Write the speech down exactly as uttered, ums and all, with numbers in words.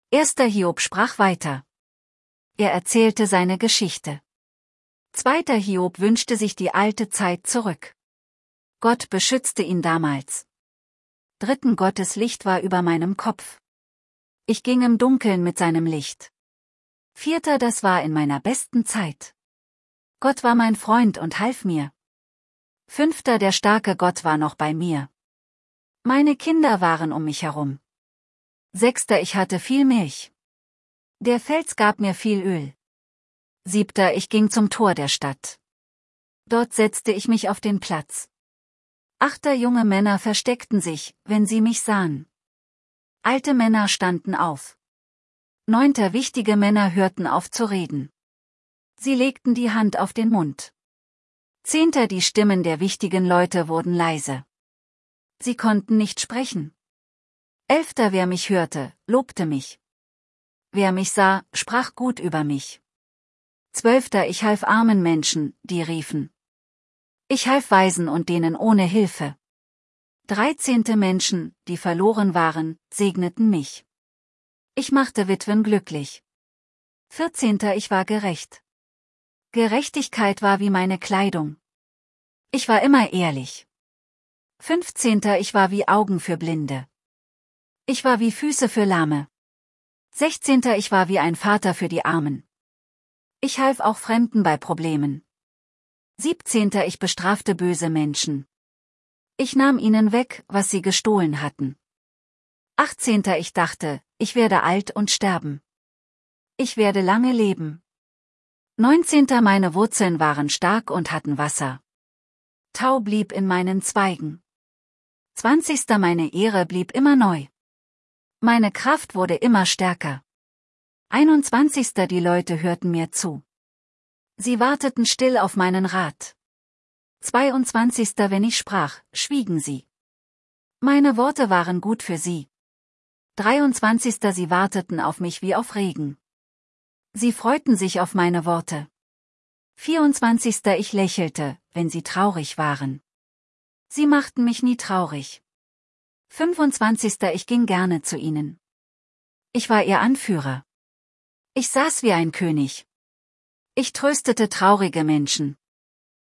Erster Hiob sprach weiter. Er erzählte seine Geschichte. Zweiter Hiob wünschte sich die alte Zeit zurück. Gott beschützte ihn damals. Dritten Gottes Licht war über meinem Kopf. Ich ging im Dunkeln mit seinem Licht. Vierter, das war in meiner besten Zeit. Gott war mein Freund und half mir. Fünfter, der starke Gott war noch bei mir. Meine Kinder waren um mich herum. Sechster, ich hatte viel Milch. Der Fels gab mir viel Öl. Siebter, ich ging zum Tor der Stadt. Dort setzte ich mich auf den Platz. Achter, junge Männer versteckten sich, wenn sie mich sahen. Alte Männer standen auf. Neunter, wichtige Männer hörten auf zu reden. Sie legten die Hand auf den Mund. Zehnter, die Stimmen der wichtigen Leute wurden leise. Sie konnten nicht sprechen. Elfter, wer mich hörte, lobte mich. Wer mich sah, sprach gut über mich. Zwölfter, ich half armen Menschen, die riefen. Ich half Waisen und denen ohne Hilfe. Dreizehnte, Menschen, die verloren waren, segneten mich. Ich machte Witwen glücklich. Vierzehnter, ich war gerecht. Gerechtigkeit war wie meine Kleidung. Ich war immer ehrlich. Fünfzehnter, ich war wie Augen für Blinde. Ich war wie Füße für Lahme. Sechzehnter, ich war wie ein Vater für die Armen. Ich half auch Fremden bei Problemen. Siebzehnter, ich bestrafte böse Menschen. Ich nahm ihnen weg, was sie gestohlen hatten. Achtzehnter, ich dachte, ich werde alt und sterben. Ich werde lange leben. Neunzehnter, meine Wurzeln waren stark und hatten Wasser. Tau blieb in meinen Zweigen. Zwanzigster, meine Ehre blieb immer neu. Meine Kraft wurde immer stärker. Einundzwanzigster, die Leute hörten mir zu. Sie warteten still auf meinen Rat. Zweiundzwanzigster, wenn ich sprach, schwiegen sie. Meine Worte waren gut für sie. Dreiundzwanzigster, sie warteten auf mich wie auf Regen. Sie freuten sich auf meine Worte. Vierundzwanzigster, ich lächelte, wenn sie traurig waren. Sie machten mich nie traurig. Fünfundzwanzigster, ich ging gerne zu ihnen. Ich war ihr Anführer. Ich saß wie ein König. Ich tröstete traurige Menschen.